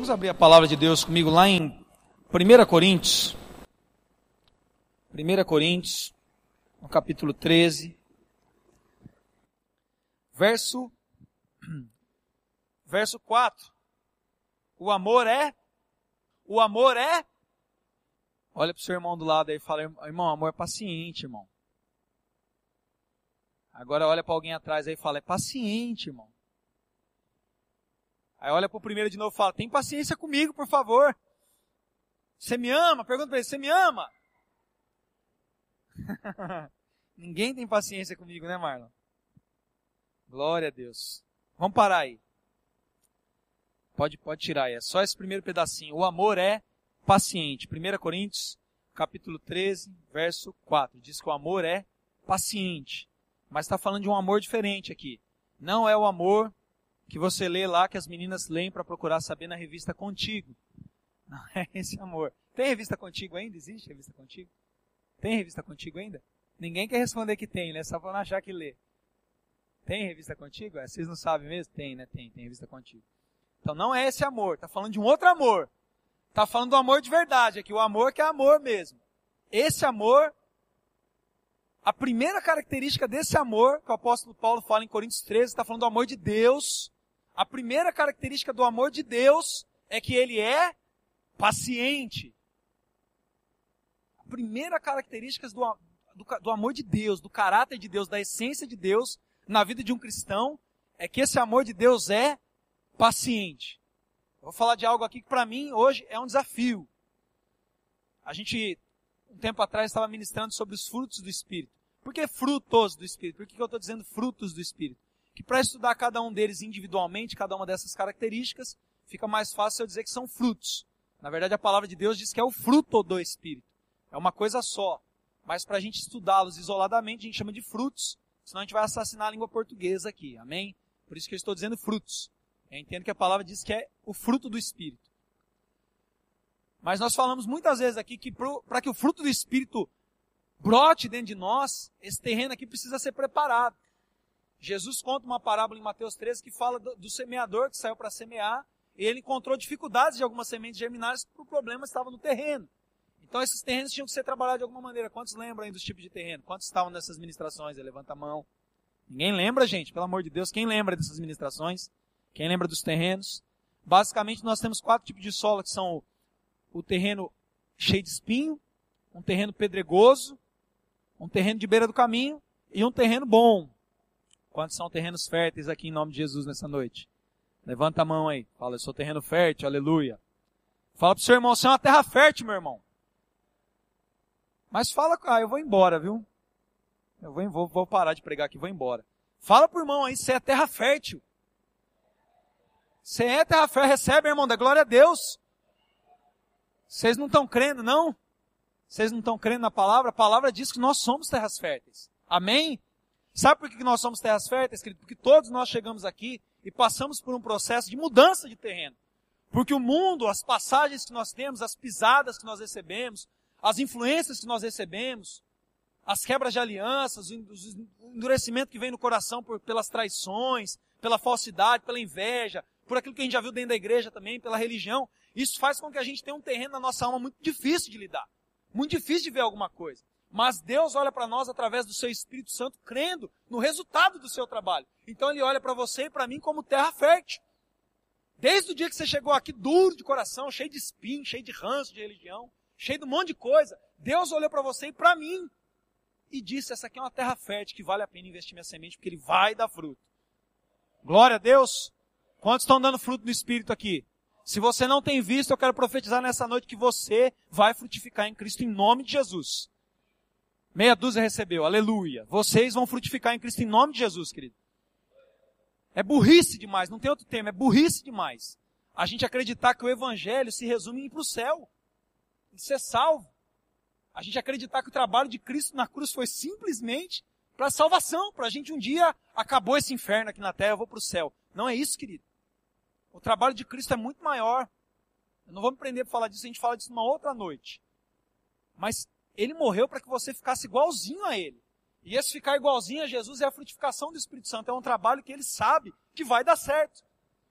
Vamos abrir a palavra de Deus comigo lá em 1 Coríntios. 1 Coríntios, no capítulo 13. Verso 4. O amor é? Olha para o seu irmão do lado aí e fala, irmão, amor é paciente, irmão. Agora olha para alguém atrás aí e fala, é paciente, irmão. Aí olha para o primeiro de novo e fala, tem paciência comigo, por favor. Você me ama? Pergunta para ele, você me ama? Ninguém tem paciência comigo, né, Marlon? Glória a Deus. Vamos parar aí. Pode tirar aí. É só esse primeiro pedacinho. O amor é paciente. 1 Coríntios, capítulo 13, verso 4. Diz que o amor é paciente. Mas está falando de um amor diferente aqui. Não é o amor que você lê lá, que as meninas leem para procurar saber na revista Contigo. Não é esse amor. Tem revista Contigo ainda? Existe revista Contigo? Tem revista Contigo ainda? Ninguém quer responder que tem, né? Só para não achar que lê. Tem revista Contigo? Vocês não sabem mesmo? Tem, né? Tem revista Contigo. Então não é esse amor. Está falando de um outro amor. Está falando do amor de verdade aqui. O amor que é amor mesmo. Esse amor, a primeira característica desse amor, que o apóstolo Paulo fala em Coríntios 13, está falando do amor de Deus. A primeira característica do amor de Deus é que ele é paciente. A primeira característica do amor de Deus, do caráter de Deus, da essência de Deus na vida de um cristão, é que esse amor de Deus é paciente. Eu vou falar de algo aqui que para mim hoje é um desafio. A gente, um tempo atrás, estava ministrando sobre os frutos do Espírito. Por que frutos do Espírito? Por que eu estou dizendo frutos do Espírito? Que para estudar cada um deles individualmente, cada uma dessas características, fica mais fácil eu dizer que são frutos. Na verdade, a palavra de Deus diz que é o fruto do Espírito. É uma coisa só. Mas para a gente estudá-los isoladamente, a gente chama de frutos, senão a gente vai assassinar a língua portuguesa aqui. Amém? Por isso que eu estou dizendo frutos. Eu entendo que a palavra diz que é o fruto do Espírito. Mas nós falamos muitas vezes aqui que para que o fruto do Espírito brote dentro de nós, esse terreno aqui precisa ser preparado. Jesus conta uma parábola em Mateus 13 que fala do semeador que saiu para semear, e ele encontrou dificuldades de algumas sementes germinadas porque o problema estava no terreno. Então esses terrenos tinham que ser trabalhados de alguma maneira. Quantos lembram aí dos tipos de terreno? Quantos estavam nessas ministrações? Levanta a mão. Ninguém lembra, gente? Pelo amor de Deus, quem lembra dessas ministrações? Quem lembra dos terrenos? Basicamente nós temos 4 tipos de solo, que são o terreno cheio de espinho, um terreno pedregoso, um terreno de beira do caminho e um terreno bom. Quantos são terrenos férteis aqui em nome de Jesus nessa noite? Levanta a mão aí. Fala, eu sou terreno fértil, aleluia. Fala pro seu irmão, você é uma terra fértil, meu irmão. Mas fala, eu vou embora, viu? Eu vou parar de pregar aqui, vou embora. Fala pro irmão aí, você é terra fértil. Você é terra fértil, recebe, irmão, da glória a Deus. Vocês não estão crendo, não? Vocês não estão crendo na palavra? A palavra diz que nós somos terras férteis. Amém? Sabe por que nós somos terras férteis, querido? Porque todos nós chegamos aqui e passamos por um processo de mudança de terreno. Porque o mundo, as passagens que nós temos, as pisadas que nós recebemos, as influências que nós recebemos, as quebras de alianças, o endurecimento que vem no coração pelas traições, pela falsidade, pela inveja, por aquilo que a gente já viu dentro da igreja também, pela religião, isso faz com que a gente tenha um terreno na nossa alma muito difícil de lidar. Muito difícil de ver alguma coisa. Mas Deus olha para nós através do seu Espírito Santo, crendo no resultado do seu trabalho. Então Ele olha para você e para mim como terra fértil. Desde o dia que você chegou aqui duro de coração, cheio de espinho, cheio de ranço de religião, cheio de um monte de coisa, Deus olhou para você e para mim e disse, essa aqui é uma terra fértil que vale a pena investir minha semente porque ele vai dar fruto. Glória a Deus. Quantos estão dando fruto no Espírito aqui? Se você não tem visto, eu quero profetizar nessa noite que você vai frutificar em Cristo em nome de Jesus. Meia dúzia recebeu, aleluia. Vocês vão frutificar em Cristo em nome de Jesus, querido. É burrice demais, não tem outro termo, é burrice demais. A gente acreditar que o Evangelho se resume em ir para o céu, em ser salvo. A gente acreditar que o trabalho de Cristo na cruz foi simplesmente para a salvação, para a gente um dia, acabou esse inferno aqui na terra, eu vou para o céu. Não é isso, querido. O trabalho de Cristo é muito maior. Eu não vou me prender para falar disso, a gente fala disso numa outra noite. Mas Ele morreu para que você ficasse igualzinho a Ele. E esse ficar igualzinho a Jesus é a frutificação do Espírito Santo. É um trabalho que Ele sabe que vai dar certo.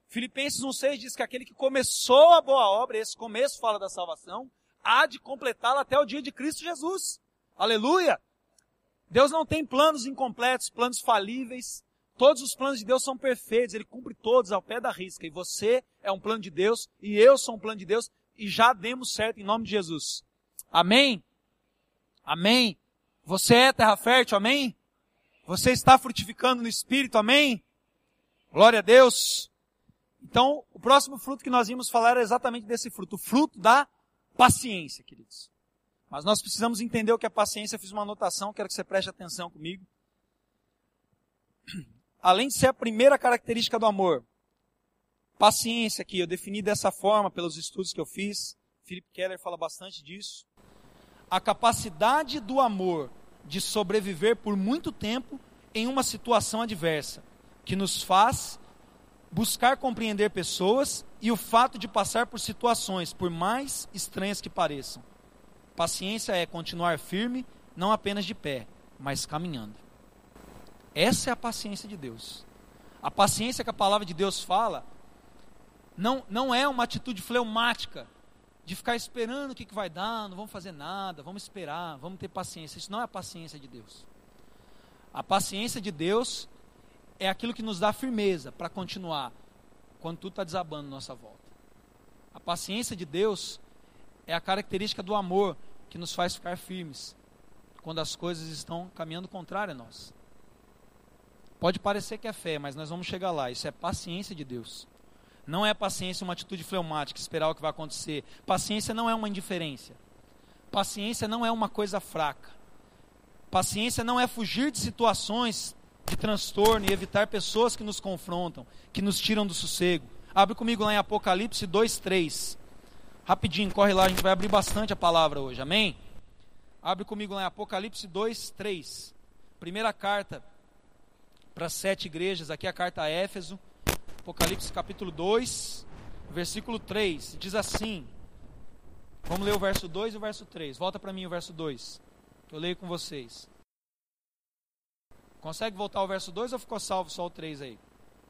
Filipenses 1,6 diz que aquele que começou a boa obra, esse começo fala da salvação, há de completá-la até o dia de Cristo Jesus. Aleluia! Deus não tem planos incompletos, planos falíveis. Todos os planos de Deus são perfeitos, Ele cumpre todos ao pé da risca. E você é um plano de Deus, e eu sou um plano de Deus, e já demos certo em nome de Jesus. Amém? Amém? Você é terra fértil, amém? Você está frutificando no Espírito, amém? Glória a Deus. Então, o próximo fruto que nós íamos falar era exatamente desse fruto, o fruto da paciência, queridos. Mas nós precisamos entender o que é paciência. Eu fiz uma anotação, quero que você preste atenção comigo. Além de ser a primeira característica do amor, paciência aqui, eu defini dessa forma pelos estudos que eu fiz. Philip Keller fala bastante disso. A capacidade do amor de sobreviver por muito tempo em uma situação adversa, que nos faz buscar compreender pessoas e o fato de passar por situações, por mais estranhas que pareçam. Paciência é continuar firme, não apenas de pé, mas caminhando. Essa é a paciência de Deus. A paciência que a palavra de Deus fala, não é uma atitude fleumática, de ficar esperando o que vai dar, não vamos fazer nada, vamos esperar, vamos ter paciência. Isso não é a paciência de Deus. A paciência de Deus é aquilo que nos dá firmeza para continuar quando tudo está desabando à nossa volta. A paciência de Deus é a característica do amor que nos faz ficar firmes quando as coisas estão caminhando contrário a nós. Pode parecer que é fé, mas nós vamos chegar lá. Isso é paciência de Deus. Não é paciência uma atitude fleumática, esperar o que vai acontecer. Paciência não é uma indiferença. Paciência não é uma coisa fraca. Paciência não é fugir de situações de transtorno e evitar pessoas que nos confrontam, que nos tiram do sossego. Abre comigo lá em Apocalipse 2:3. Rapidinho, corre lá, a gente vai abrir bastante a palavra hoje, amém? Abre comigo lá em Apocalipse 2:3. Primeira carta para as 7 igrejas, aqui a carta a Éfeso. Apocalipse capítulo 2, versículo 3, diz assim, vamos ler o verso 2 e o verso 3, volta para mim o verso 2, que eu leio com vocês. Consegue voltar ao verso 2 ou ficou salvo só o 3 aí?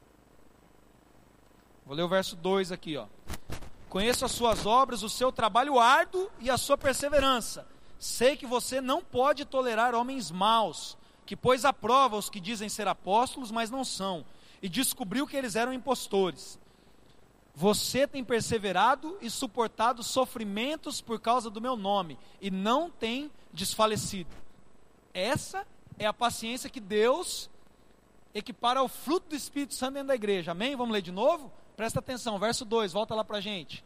Vou ler o verso 2 aqui, ó. Conheço as suas obras, o seu trabalho árduo e a sua perseverança. Sei que você não pode tolerar homens maus, que pôs à prova os que dizem ser apóstolos, mas não são, e descobriu que eles eram impostores. Você tem perseverado e suportado sofrimentos por causa do meu nome, e não tem desfalecido. Essa é a paciência que Deus equipara ao fruto do Espírito Santo dentro da igreja. Amém? Vamos ler de novo? Presta atenção, verso 2, volta lá para a gente.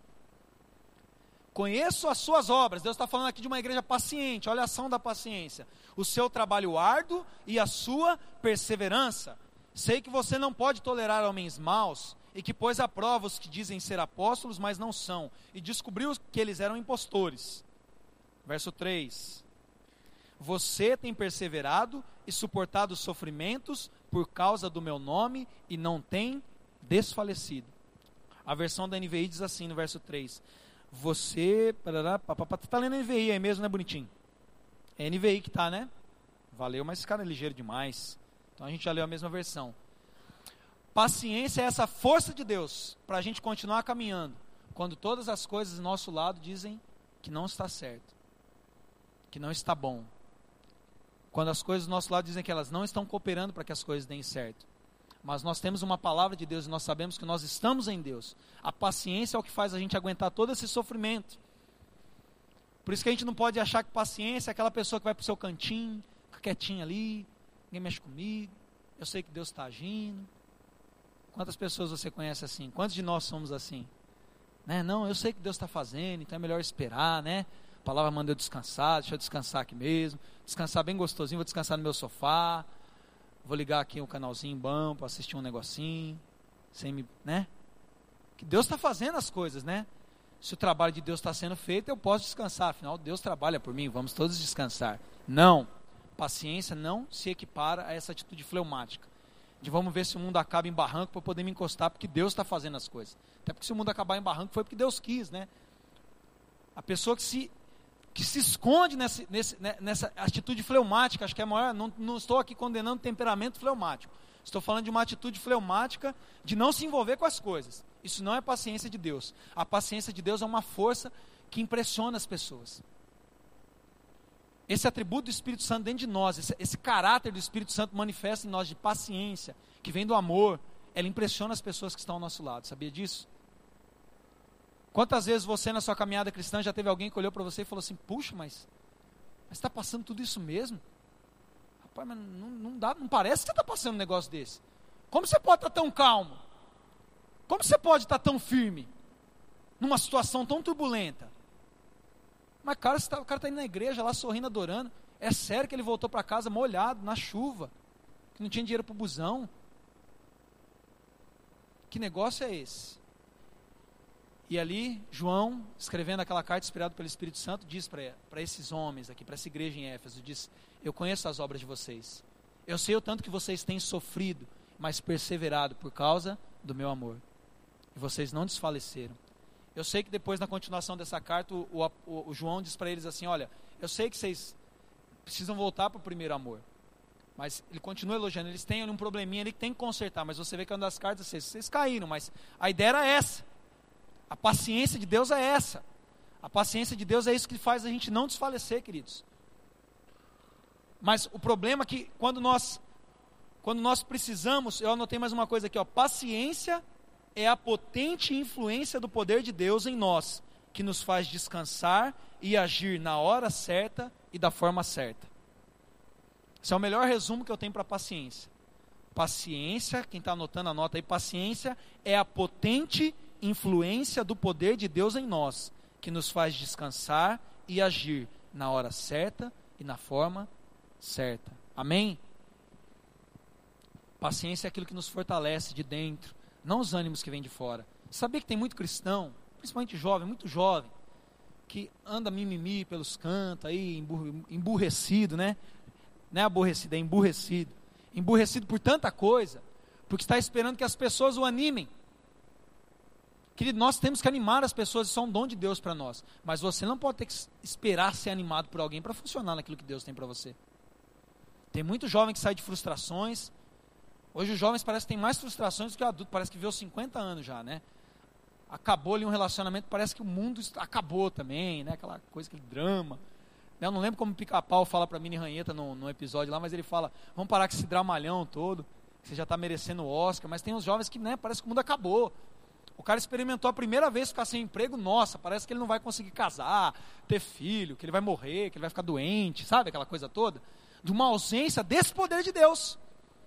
Conheço as suas obras. Deus está falando aqui de uma igreja paciente. Olha a ação da paciência. O seu trabalho árduo e a sua perseverança. Sei que você não pode tolerar homens maus, e que pôs à prova os que dizem ser apóstolos, mas não são, e descobriu que eles eram impostores. Verso 3. Você tem perseverado e suportado sofrimentos por causa do meu nome, e não tem desfalecido. A versão da NVI diz assim no verso 3. Você... Está lendo a NVI aí mesmo, né, bonitinho? É NVI que está, né? Valeu, mas esse cara é ligeiro demais. Então a gente já leu a mesma versão. Paciência é essa força de Deus para a gente continuar caminhando, quando todas as coisas do nosso lado dizem que não está certo, que não está bom. Quando as coisas do nosso lado dizem que elas não estão cooperando para que as coisas deem certo. Mas nós temos uma palavra de Deus e nós sabemos que nós estamos em Deus. A paciência é o que faz a gente aguentar todo esse sofrimento. Por isso que a gente não pode achar que paciência é aquela pessoa que vai para o seu cantinho, fica quietinha ali, ninguém mexe comigo, eu sei que Deus está agindo. Quantas pessoas você conhece assim? Quantos de nós somos assim? Né? Não, eu sei que Deus está fazendo, então é melhor esperar, né? A palavra manda eu descansar, deixa eu descansar aqui mesmo, descansar bem gostosinho, vou descansar no meu sofá, vou ligar aqui um canalzinho bom para assistir um negocinho, sem me, né? Que Deus está fazendo as coisas, né? Se o trabalho de Deus está sendo feito, eu posso descansar, afinal Deus trabalha por mim, vamos todos descansar. Não, paciência não se equipara a essa atitude fleumática, de vamos ver se o mundo acaba em barranco para poder me encostar, porque Deus está fazendo as coisas. Até porque se o mundo acabar em barranco foi porque Deus quis, né? A pessoa que que se esconde nessa atitude fleumática. Acho que é a maior, não estou aqui condenando temperamento fleumático. Estou falando de uma atitude fleumática de não se envolver com as coisas. Isso não é paciência de Deus. A paciência de Deus é uma força que impressiona as pessoas. Esse atributo do Espírito Santo dentro de nós, esse caráter do Espírito Santo manifesta em nós de paciência, que vem do amor, ela impressiona as pessoas que estão ao nosso lado. Sabia disso? Quantas vezes você na sua caminhada cristã já teve alguém que olhou para você e falou assim: puxa, mas está passando tudo isso mesmo? Rapaz, mas não parece que você está passando um negócio desse. Como você pode estar tão calmo? Como você pode estar tão firme numa situação tão turbulenta? Mas cara, o cara está indo na igreja lá sorrindo, adorando. É sério que ele voltou para casa molhado, na chuva, que não tinha dinheiro para o busão? Que negócio é esse? E ali, João, escrevendo aquela carta inspirada pelo Espírito Santo, diz para esses homens aqui, para essa igreja em Éfeso, diz: eu conheço as obras de vocês. Eu sei o tanto que vocês têm sofrido, mas perseverado por causa do meu amor. E vocês não desfaleceram. Eu sei que depois, na continuação dessa carta, o João diz para eles assim: olha, eu sei que vocês precisam voltar para o primeiro amor. Mas ele continua elogiando. Eles têm um probleminha ali que tem que consertar. Mas você vê que uma das cartas, vocês caíram. Mas a ideia era essa. A paciência de Deus é essa. A paciência de Deus é isso que faz a gente não desfalecer, queridos. Mas o problema é que quando nós precisamos, eu anotei mais uma coisa aqui, ó, paciência é a potente influência do poder de Deus em nós, que nos faz descansar e agir na hora certa e da forma certa. Esse é o melhor resumo que eu tenho para paciência. Paciência, quem está anotando, anota aí, paciência é a potente influência do poder de Deus em nós, que nos faz descansar e agir na hora certa e na forma certa. Amém? Paciência é aquilo que nos fortalece de dentro, não os ânimos que vêm de fora. Sabia que tem muito cristão, principalmente jovem, muito jovem, que anda mimimi pelos cantos aí, emburrecido, né? Não é aborrecido, é emburrecido. Emburrecido por tanta coisa, porque está esperando que as pessoas o animem. Querido, nós temos que animar as pessoas, isso é um dom de Deus para nós. Mas você não pode ter que esperar ser animado por alguém para funcionar naquilo que Deus tem para você. Tem muito jovem que sai de frustrações. Hoje os jovens parecem que têm mais frustrações do que o adulto, parece que viveu 50 anos já, né? Acabou ali um relacionamento, parece que o mundo acabou também, né? Aquela coisa, aquele drama. Eu não lembro como o Pica-Pau fala para Mini Ranheta no episódio lá, mas ele fala: vamos parar com esse dramalhão todo, você já está merecendo o Oscar. Mas tem uns jovens que, né, parece que o mundo acabou. O cara experimentou a primeira vez ficar sem emprego, nossa, parece que ele não vai conseguir casar, ter filho, que ele vai morrer, que ele vai ficar doente, sabe aquela coisa toda? De uma ausência desse poder de Deus.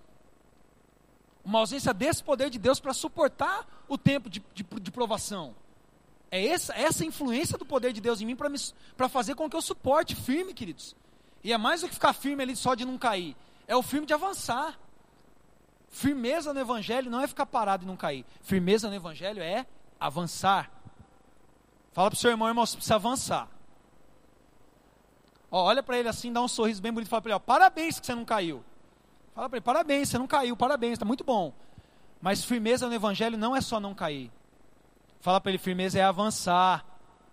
Uma ausência desse poder de Deus para suportar o tempo de provação. É essa influência do poder de Deus em mim para fazer com que eu suporte firme, queridos. E é mais do que ficar firme ali só de não cair. É o firme de avançar. Firmeza no Evangelho não é ficar parado e não cair. Firmeza no Evangelho é avançar. Fala para o seu irmão, você precisa avançar. Ó, olha para ele assim, dá um sorriso bem bonito e fala para ele: ó, parabéns que você não caiu. Fala para ele: parabéns, você não caiu, parabéns, está muito bom. Mas firmeza no Evangelho não é só não cair. Fala para ele: firmeza é avançar.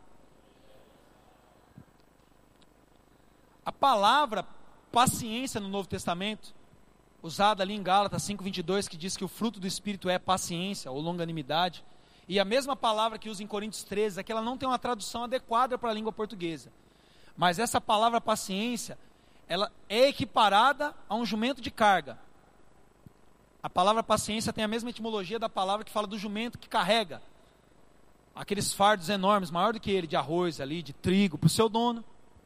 A palavra paciência no Novo Testamento, usada ali em Gálatas 5:22, que diz que o fruto do Espírito é paciência ou longanimidade, e a mesma palavra que usa em Coríntios 13, é que ela não tem uma tradução adequada para a língua portuguesa. Mas essa palavra paciência, ela é equiparada a um jumento de carga. A palavra paciência tem a mesma etimologia da palavra que fala do jumento que carrega aqueles fardos enormes, maior do que ele, de arroz ali, de trigo, para o seu dono.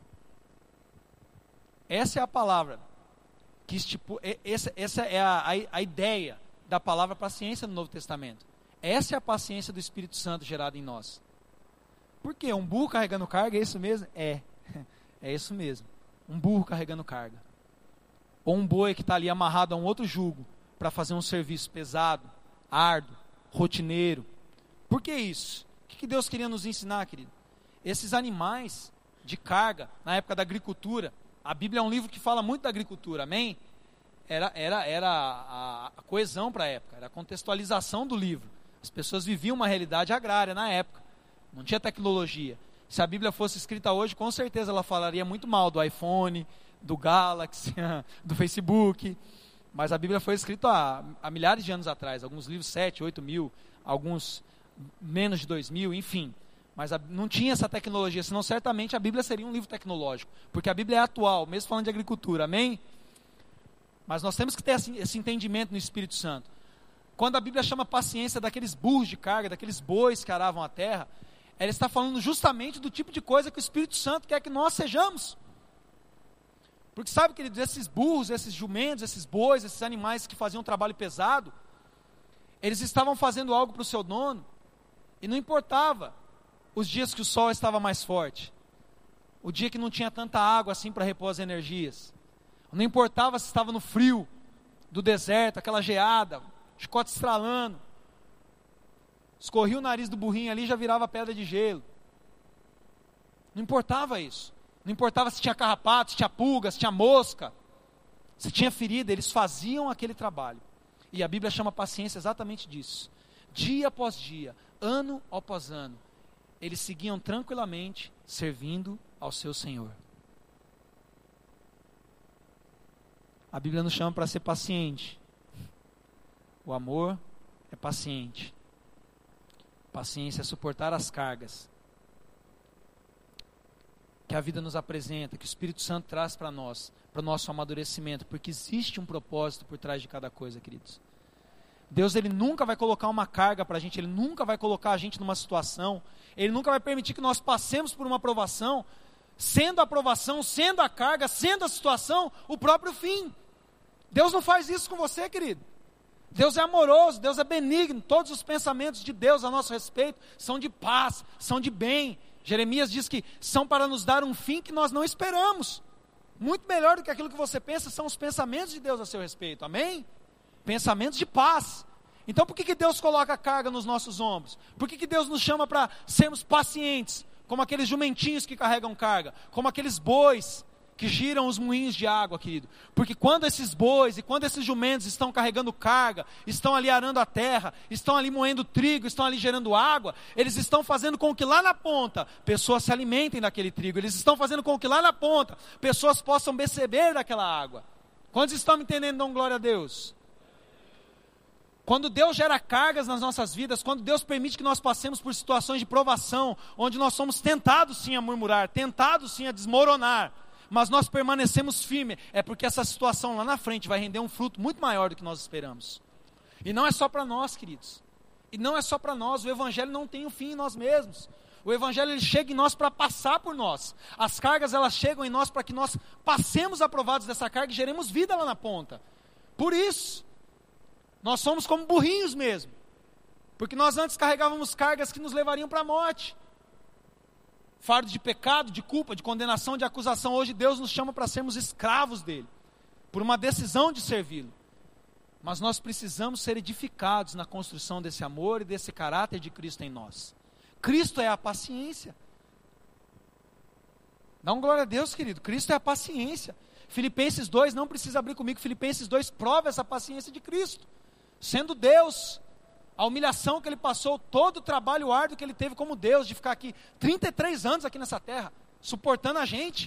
Essa é a palavra que essa é a ideia da palavra paciência no Novo Testamento. Essa é a paciência do Espírito Santo gerada em nós. Por quê? Um burro carregando carga, é isso mesmo? É isso mesmo. Um burro carregando carga. Ou um boi que está ali amarrado a um outro jugo para fazer um serviço pesado, árduo, rotineiro. Por que isso? O que Deus queria nos ensinar, querido? Esses animais de carga, na época da agricultura, a Bíblia é um livro que fala muito da agricultura, amém? Era a coesão para a época, era a contextualização do livro. As pessoas viviam uma realidade agrária na época, não tinha tecnologia. Se a Bíblia fosse escrita hoje, com certeza ela falaria muito mal do iPhone, do Galaxy, do Facebook. Mas a Bíblia foi escrita há milhares de anos atrás. Alguns livros 7, 8 mil, alguns menos de 2.000, enfim. Mas não tinha essa tecnologia, senão certamente a Bíblia seria um livro tecnológico. Porque a Bíblia é atual, mesmo falando de agricultura, amém? Mas nós temos que ter esse entendimento no Espírito Santo. Quando a Bíblia chama paciência daqueles burros de carga, daqueles bois que aravam a terra, ela está falando justamente do tipo de coisa que o Espírito Santo quer que nós sejamos. Porque sabe, queridos, esses burros, esses jumentos, esses bois, esses animais que faziam um trabalho pesado, eles estavam fazendo algo para o seu dono, e não importava os dias que o sol estava mais forte, o dia que não tinha tanta água assim para repor as energias, não importava se estava no frio do deserto, aquela geada, chicote estralando, escorria o nariz do burrinho ali e já virava pedra de gelo. Não importava isso. Não importava se tinha carrapato, se tinha pulga, se tinha mosca, se tinha ferida, eles faziam aquele trabalho. E a Bíblia chama paciência exatamente disso. Dia após dia, ano após ano, eles seguiam tranquilamente servindo ao seu Senhor. A Bíblia nos chama para ser paciente. O amor é paciente. Paciência é suportar as cargas que a vida nos apresenta, que o Espírito Santo traz para nós, para o nosso amadurecimento, porque existe um propósito por trás de cada coisa, queridos. Deus, Ele nunca vai colocar uma carga para a gente, Ele nunca vai colocar a gente numa situação, Ele nunca vai permitir que nós passemos por uma aprovação, sendo a aprovação, sendo a carga, sendo a situação, o próprio fim. Deus não faz isso com você, querido. Deus é amoroso, Deus é benigno, todos os pensamentos de Deus a nosso respeito são de paz, são de bem. Jeremias diz que são para nos dar um fim que nós não esperamos. Muito melhor do que aquilo que você pensa são os pensamentos de Deus a seu respeito, amém? Pensamentos de paz. Então por que Deus coloca carga nos nossos ombros? Por que Deus nos chama para sermos pacientes, como aqueles jumentinhos que carregam carga, como aqueles bois que giram os moinhos de água, querido? Porque quando esses bois e quando esses jumentos estão carregando carga, estão ali arando a terra, estão ali moendo trigo, estão ali gerando água, eles estão fazendo com que lá na ponta pessoas se alimentem daquele trigo, eles estão fazendo com que lá na ponta pessoas possam beber daquela água. Quantos estão me entendendo? Dão glória a Deus. Quando Deus gera cargas nas nossas vidas, quando Deus permite que nós passemos por situações de provação, onde nós somos tentados sim a murmurar, tentados sim a desmoronar, mas nós permanecemos firmes, é porque essa situação lá na frente vai render um fruto muito maior do que nós esperamos. E não é só para nós, queridos. E não é só para nós, o Evangelho não tem um fim em nós mesmos. O Evangelho ele chega em nós para passar por nós. As cargas elas chegam em nós para que nós passemos aprovados dessa carga e geremos vida lá na ponta. Por isso, nós somos como burrinhos mesmo. Porque nós antes carregávamos cargas que nos levariam para a morte. Fardo de pecado, de culpa, de condenação, de acusação. Hoje Deus nos chama para sermos escravos dele, por uma decisão de servi-lo. Mas nós precisamos ser edificados na construção desse amor e desse caráter de Cristo em nós. Cristo é a paciência. Dá uma glória a Deus, querido. Cristo é a paciência. Filipenses 2, não precisa abrir comigo, Filipenses 2 prova essa paciência de Cristo. Sendo Deus, a humilhação que Ele passou, todo o trabalho árduo que Ele teve como Deus, de ficar aqui 33 anos aqui nessa terra, suportando a gente.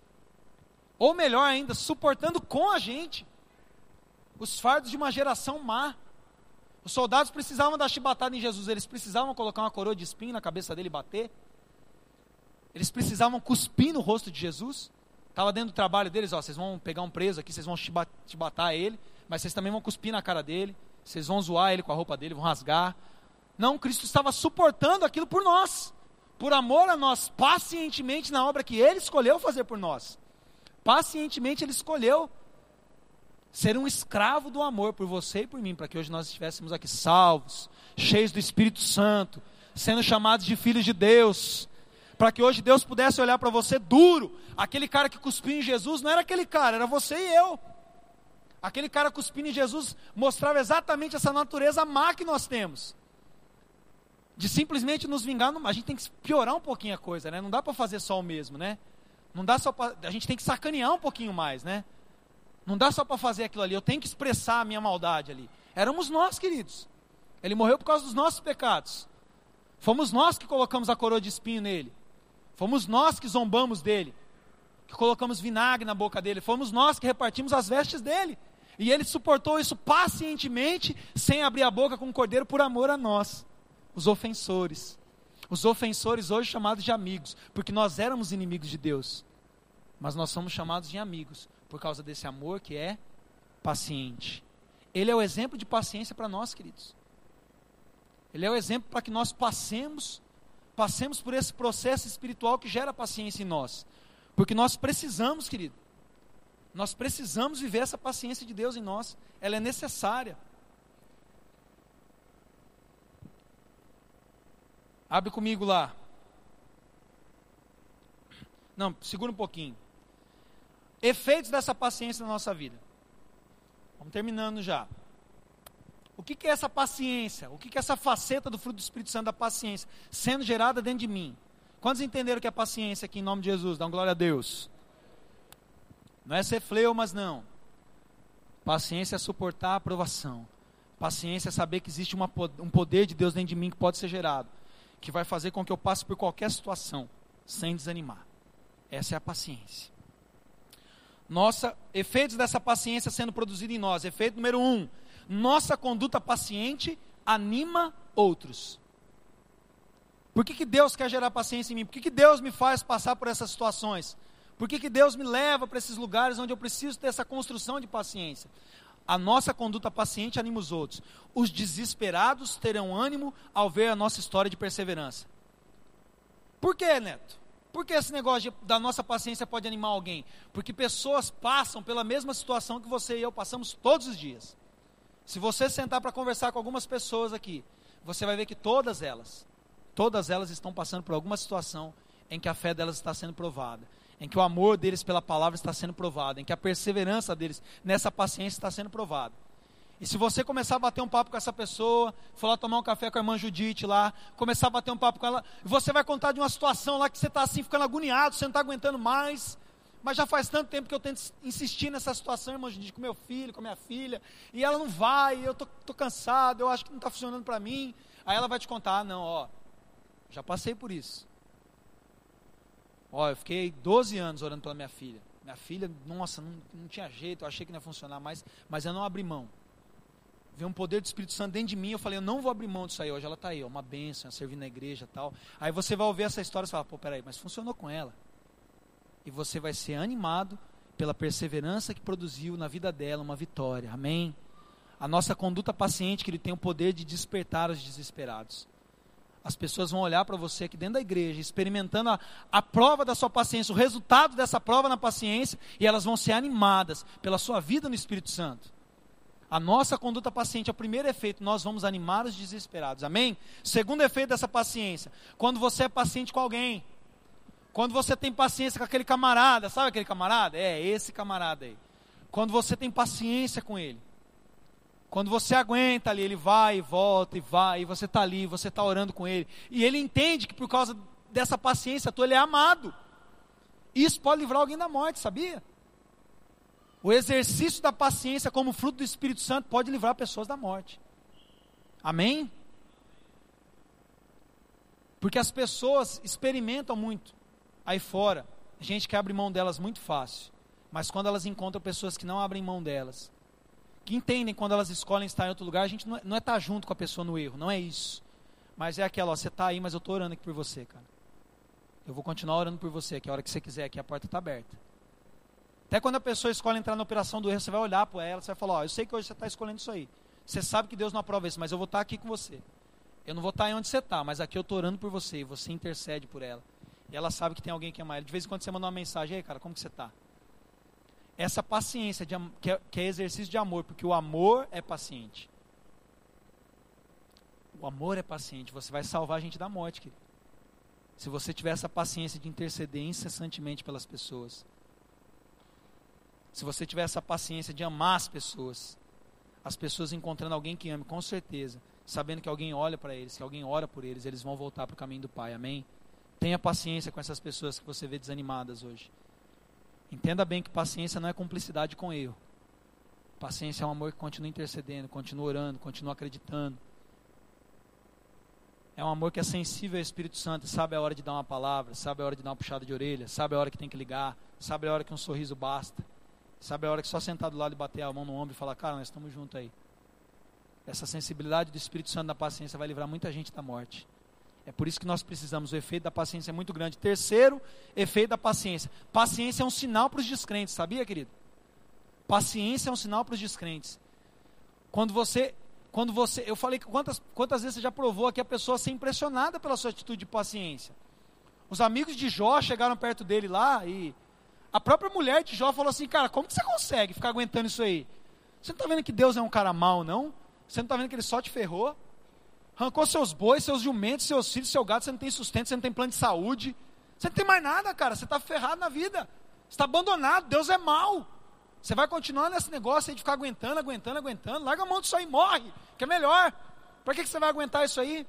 Ou melhor ainda, suportando com a gente os fardos de uma geração má. Os soldados precisavam dar chibatada em Jesus, eles precisavam colocar uma coroa de espinho na cabeça dele e bater. Eles precisavam cuspir no rosto de Jesus. Estava dentro do trabalho deles, ó, vocês vão pegar um preso aqui, vocês vão chibatar ele, mas vocês também vão cuspir na cara dele, vocês vão zoar ele com a roupa dele, vão rasgar. Não, Cristo estava suportando aquilo por nós, por amor a nós, pacientemente na obra que Ele escolheu fazer por nós. Pacientemente Ele escolheu ser um escravo do amor por você e por mim, para que hoje nós estivéssemos aqui salvos, cheios do Espírito Santo, sendo chamados de filhos de Deus, para que hoje Deus pudesse olhar para você duro. Aquele cara que cuspiu em Jesus não era aquele cara, era você e eu. Aquele cara cuspindo em Jesus mostrava exatamente essa natureza má que nós temos, de simplesmente nos vingar. A gente tem que piorar um pouquinho a coisa, né? Não dá para fazer só o mesmo, né? Não dá só para, a gente tem que sacanear um pouquinho mais, né? Não dá só para fazer aquilo ali, eu tenho que expressar a minha maldade ali. Éramos nós, queridos. Ele morreu por causa dos nossos pecados. Fomos nós que colocamos a coroa de espinho nele. Fomos nós que zombamos dele, que colocamos vinagre na boca dele, fomos nós que repartimos as vestes dele. E ele suportou isso pacientemente, sem abrir a boca com o cordeiro, por amor a nós, os ofensores. Os ofensores hoje chamados de amigos, porque nós éramos inimigos de Deus. Mas nós somos chamados de amigos, por causa desse amor que é paciente. Ele é o exemplo de paciência para nós, queridos. Ele é o exemplo para que nós passemos por esse processo espiritual que gera paciência em nós. Porque nós precisamos, querido. Nós precisamos viver essa paciência de Deus em nós. Ela é necessária. Abre comigo lá. Não, segura um pouquinho. Efeitos dessa paciência na nossa vida. Vamos terminando já. O que é essa paciência? O que é essa faceta do fruto do Espírito Santo da paciência sendo gerada dentro de mim? Quantos entenderam o que é paciência aqui em nome de Jesus? Dá uma glória a Deus. Não é ser fleumas, não. Paciência é suportar a aprovação. Paciência é saber que existe um poder de Deus dentro de mim que pode ser gerado, que vai fazer com que eu passe por qualquer situação, sem desanimar. Essa é a paciência. Efeitos dessa paciência sendo produzidos em nós. Efeito número 1. Nossa conduta paciente anima outros. Por que Deus quer gerar paciência em mim? Por que Deus me faz passar por essas situações? Por que Deus me leva para esses lugares onde eu preciso ter essa construção de paciência? A nossa conduta paciente anima os outros. Os desesperados terão ânimo ao ver a nossa história de perseverança. Por que, Neto? Por que esse negócio da nossa paciência pode animar alguém? Porque pessoas passam pela mesma situação que você e eu passamos todos os dias. Se você sentar para conversar com algumas pessoas aqui, você vai ver que todas elas estão passando por alguma situação em que a fé delas está sendo provada, em que o amor deles pela palavra está sendo provado, em que a perseverança deles nessa paciência está sendo provada. E se você começar a bater um papo com essa pessoa, for lá tomar um café com a irmã Judite lá, começar a bater um papo com ela, você vai contar de uma situação lá que você está assim, ficando agoniado, você não está aguentando mais, mas já faz tanto tempo que eu tento insistir nessa situação, irmã Judite, com meu filho, com minha filha, e ela não vai, eu estou cansado, eu acho que não está funcionando para mim. Aí ela vai te contar, já passei por isso. Eu fiquei 12 anos orando pela minha filha. Minha filha, nossa, não tinha jeito, eu achei que não ia funcionar mais, mas eu não abri mão. Veio um poder do Espírito Santo dentro de mim, eu falei, eu não vou abrir mão disso aí. Hoje ela está aí, uma bênção, servindo na igreja e tal. Aí você vai ouvir essa história e fala, peraí, mas funcionou com ela. E você vai ser animado pela perseverança que produziu na vida dela uma vitória, amém? A nossa conduta paciente, que ele tem o poder de despertar os desesperados. As pessoas vão olhar para você aqui dentro da igreja, experimentando a prova da sua paciência, o resultado dessa prova na paciência, e elas vão ser animadas pela sua vida no Espírito Santo. A nossa conduta paciente é o primeiro efeito, nós vamos animar os desesperados, amém? Segundo efeito dessa paciência, quando você é paciente com alguém, quando você tem paciência com aquele camarada, sabe aquele camarada? É, esse camarada aí. Quando você tem paciência com ele, quando você aguenta ali, ele vai e volta e vai, e você está ali, você está orando com ele, e ele entende que por causa dessa paciência tua, ele é amado. Isso pode livrar alguém da morte, sabia? O exercício da paciência como fruto do Espírito Santo pode livrar pessoas da morte. Amém? Porque as pessoas experimentam muito aí fora, gente que abre mão delas muito fácil, mas quando elas encontram pessoas que não abrem mão delas, que entendem quando elas escolhem estar em outro lugar, a gente não é estar junto com a pessoa no erro, não é isso, mas é aquela, você está aí, mas eu estou orando aqui por você, cara, eu vou continuar orando por você, aqui a hora que você quiser, aqui a porta está aberta. Até quando a pessoa escolhe entrar na operação do erro, você vai olhar para ela, você vai falar, eu sei que hoje você está escolhendo isso aí, você sabe que Deus não aprova isso, mas eu vou estar aqui com você, eu não vou estar aí onde você está, mas aqui eu estou orando por você, e você intercede por ela, e ela sabe que tem alguém que ama ela. De vez em quando você manda uma mensagem, ei cara, como que você está? Essa paciência, que é exercício de amor, porque o amor é paciente. O amor é paciente, você vai salvar a gente da morte, querido. Se você tiver essa paciência de interceder incessantemente pelas pessoas. Se você tiver essa paciência de amar as pessoas encontrando alguém que ame, com certeza, sabendo que alguém olha para eles, que alguém ora por eles, eles vão voltar para o caminho do Pai, amém? Tenha paciência com essas pessoas que você vê desanimadas hoje. Entenda bem que paciência não é cumplicidade com erro. Paciência é um amor que continua intercedendo, continua orando, continua acreditando. É um amor que é sensível ao Espírito Santo, sabe a hora de dar uma palavra, sabe a hora de dar uma puxada de orelha, sabe a hora que tem que ligar, sabe a hora que um sorriso basta, sabe a hora que só sentar do lado e bater a mão no ombro e falar, cara, nós estamos juntos aí. Essa sensibilidade do Espírito Santo da paciência vai livrar muita gente da morte. É por isso que nós precisamos, o efeito da paciência é muito grande. Terceiro efeito da paciência. Paciência é um sinal para os descrentes, sabia, querido? Paciência é um sinal para os descrentes. Quando você, eu falei que quantas vezes você já provou que a pessoa ser impressionada pela sua atitude de paciência. Os amigos de Jó chegaram perto dele lá e a própria mulher de Jó falou assim, cara, como que você consegue ficar aguentando isso aí? Você não está vendo que Deus é um cara mau, não? Você não está vendo que ele só te ferrou? Arrancou seus bois, seus jumentos, seus filhos, seu gado, você não tem sustento, você não tem plano de saúde. Você não tem mais nada, cara, você está ferrado na vida. Você está abandonado, Deus é mau. Você vai continuar nesse negócio aí de ficar aguentando. Larga a mão disso aí, morre, que é melhor. Para que você vai aguentar isso aí?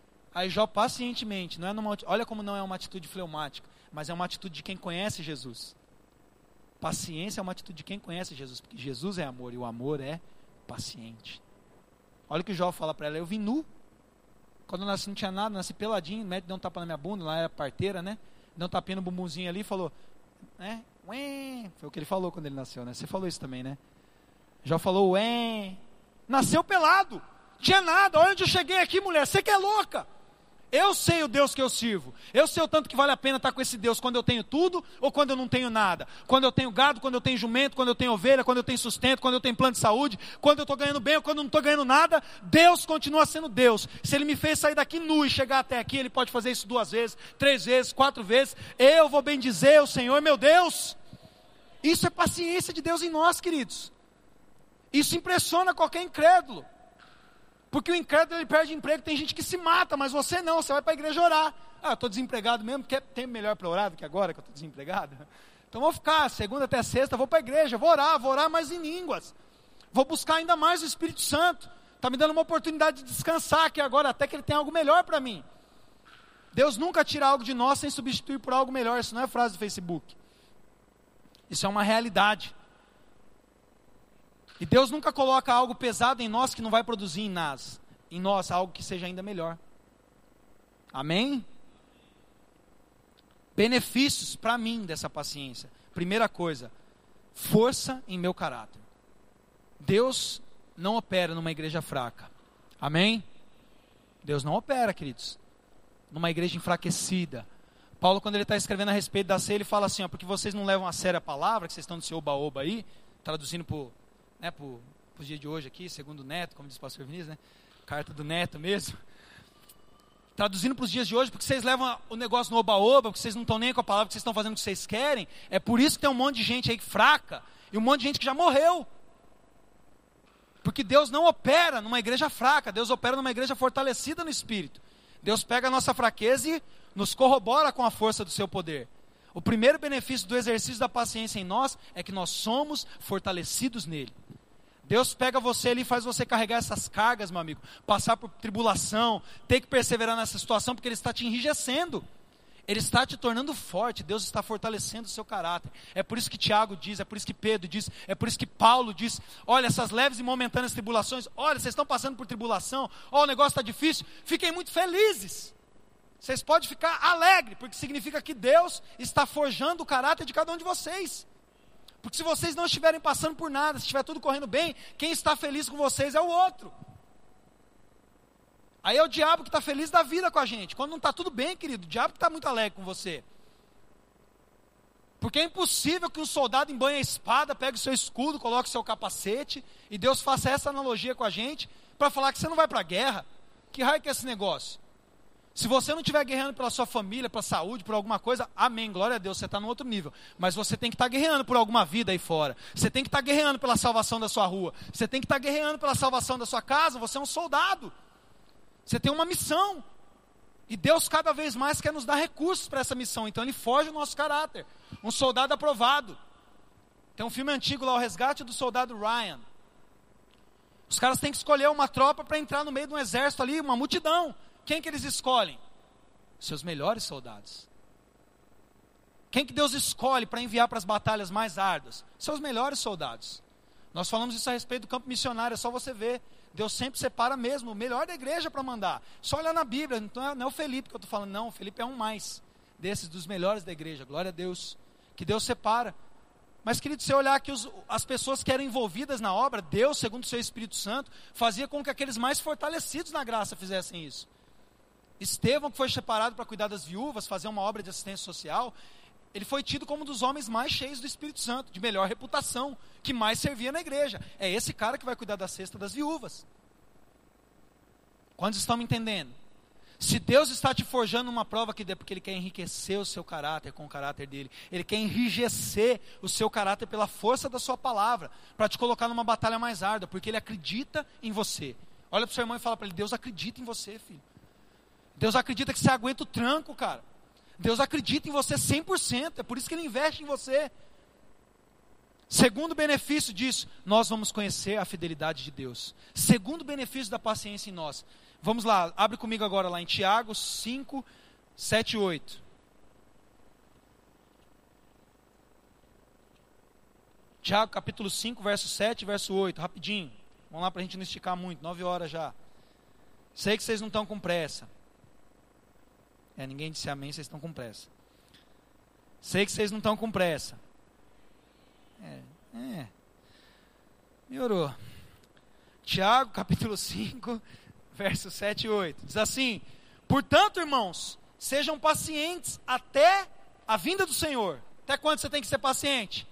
Aí Jó pacientemente, olha como não é uma atitude fleumática, mas é uma atitude de quem conhece Jesus. Paciência é uma atitude de quem conhece Jesus, porque Jesus é amor e o amor é paciente. Olha o que Jó fala para ela, eu vim nu. Quando eu nasci não tinha nada, nasci peladinho, o médico deu um tapa na minha bunda, lá era parteira, né? Deu um tapinha no bumbumzinho ali e falou, né? Ué. Foi o que ele falou quando ele nasceu, né? Você falou isso também, né? Jó falou, ué. Nasceu pelado, tinha nada, olha onde eu cheguei aqui, mulher, você que é louca. Eu sei o Deus que eu sirvo, eu sei o tanto que vale a pena estar com esse Deus quando eu tenho tudo ou quando eu não tenho nada, quando eu tenho gado, quando eu tenho jumento, quando eu tenho ovelha, quando eu tenho sustento, quando eu tenho plano de saúde, quando eu estou ganhando bem ou quando eu não estou ganhando nada. Deus continua sendo Deus. Se Ele me fez sair daqui nu e chegar até aqui, Ele pode fazer isso 2 vezes, 3 vezes, 4 vezes, eu vou bendizer o Senhor meu Deus. Isso é paciência de Deus em nós, queridos. Isso impressiona qualquer incrédulo. Porque o incrédulo ele perde emprego, tem gente que se mata, mas você não, você vai para a igreja orar. Ah, eu estou desempregado mesmo, quer tempo melhor para orar do que agora que eu estou desempregado? Então vou ficar, segunda até sexta, vou para a igreja, vou orar mais em línguas. Vou buscar ainda mais o Espírito Santo. Está me dando uma oportunidade de descansar aqui agora, até que Ele tem algo melhor para mim. Deus nunca tira algo de nós sem substituir por algo melhor, isso não é frase do Facebook. Isso é uma realidade. E Deus nunca coloca algo pesado em nós que não vai produzir em nós algo que seja ainda melhor. Amém? Benefícios para mim dessa paciência. Primeira coisa, força em meu caráter. Deus não opera numa igreja fraca. Amém? Deus não opera, queridos, numa igreja enfraquecida. Paulo, quando ele está escrevendo a respeito da ceia, ele fala assim, ó, porque vocês não levam a sério a palavra, que vocês estão nesse oba-oba aí, traduzindo para os dias de hoje aqui, segundo o Neto, como diz o pastor Vinícius, né? Carta do Neto mesmo. Traduzindo para os dias de hoje, porque vocês levam o negócio no oba-oba, porque vocês não estão nem com a palavra, porque vocês estão fazendo o que vocês querem. É por isso que tem um monte de gente aí fraca, e um monte de gente que já morreu. Porque Deus não opera numa igreja fraca, Deus opera numa igreja fortalecida no Espírito. Deus pega a nossa fraqueza e nos corrobora com a força do seu poder. O primeiro benefício do exercício da paciência em nós é que nós somos fortalecidos nele. Deus pega você ali e faz você carregar essas cargas, meu amigo, passar por tribulação, ter que perseverar nessa situação, porque Ele está te enrijecendo. Ele está te tornando forte, Deus está fortalecendo o seu caráter. É por isso que Tiago diz, é por isso que Pedro diz, é por isso que Paulo diz, olha, essas leves e momentâneas tribulações, olha, vocês estão passando por tribulação, ó, o negócio está difícil, fiquem muito felizes. Vocês podem ficar alegres, porque significa que Deus está forjando o caráter de cada um de vocês. Porque se vocês não estiverem passando por nada, se estiver tudo correndo bem, quem está feliz com vocês é o outro. Aí é o diabo que está feliz da vida com a gente. Quando não está tudo bem, querido, o diabo que está muito alegre com você. Porque é impossível que um soldado embanhe a espada, pegue o seu escudo, coloque o seu capacete, e Deus faça essa analogia com a gente, para falar que você não vai para a guerra. Que raio que é esse negócio? Se você não estiver guerreando pela sua família, pela saúde, por alguma coisa, amém, glória a Deus, você está no outro nível. Mas você tem que estar guerreando por alguma vida aí fora. Você tem que estar guerreando pela salvação da sua rua. Você tem que estar guerreando pela salvação da sua casa. Você é um soldado. Você tem uma missão. E Deus cada vez mais quer nos dar recursos para essa missão. Então Ele forja o nosso caráter. Um soldado aprovado. Tem um filme antigo lá, O Resgate do Soldado Ryan. Os caras têm que escolher uma tropa para entrar no meio de um exército ali, uma multidão. Quem que eles escolhem? Seus melhores soldados. Quem que Deus escolhe para enviar para as batalhas mais árduas? Seus melhores soldados. Nós falamos isso a respeito do campo missionário, é só você ver. Deus sempre separa mesmo o melhor da igreja para mandar. Só olhar na Bíblia, então não é o Felipe que eu estou falando, não, o Felipe é um mais desses, dos melhores da igreja, glória a Deus, que Deus separa. Mas querido, se você olhar que as pessoas que eram envolvidas na obra, Deus, segundo o seu Espírito Santo, fazia com que aqueles mais fortalecidos na graça fizessem isso. Estevão, que foi separado para cuidar das viúvas, fazer uma obra de assistência social, ele foi tido como um dos homens mais cheios do Espírito Santo, de melhor reputação, que mais servia na igreja. É esse cara que vai cuidar da cesta das viúvas. Quantos estão me entendendo? Se Deus está te forjando uma prova que é porque Ele quer enriquecer o seu caráter com o caráter dEle. Ele quer enrijecer o seu caráter pela força da sua palavra, para te colocar numa batalha mais árdua, porque Ele acredita em você. Olha para o seu irmão e fala para ele, Deus acredita em você, filho. Deus acredita que você aguenta o tranco, cara. Deus acredita em você 100%, é por isso que Ele investe em você. Segundo benefício disso, nós vamos conhecer a fidelidade de Deus. Segundo benefício da paciência em nós. Vamos lá, abre comigo agora lá em Tiago 5, 7 e 8. Tiago capítulo 5, verso 7 e verso 8, rapidinho. Vamos lá para a gente não esticar muito, 9 horas já. Sei que vocês não estão com pressa. Ninguém disse amém, vocês estão com pressa. Sei que vocês não estão com pressa. Melhorou. Tiago, capítulo 5, versos 7 e 8. Diz assim: portanto, irmãos, sejam pacientes até a vinda do Senhor. Até quando você tem que ser paciente?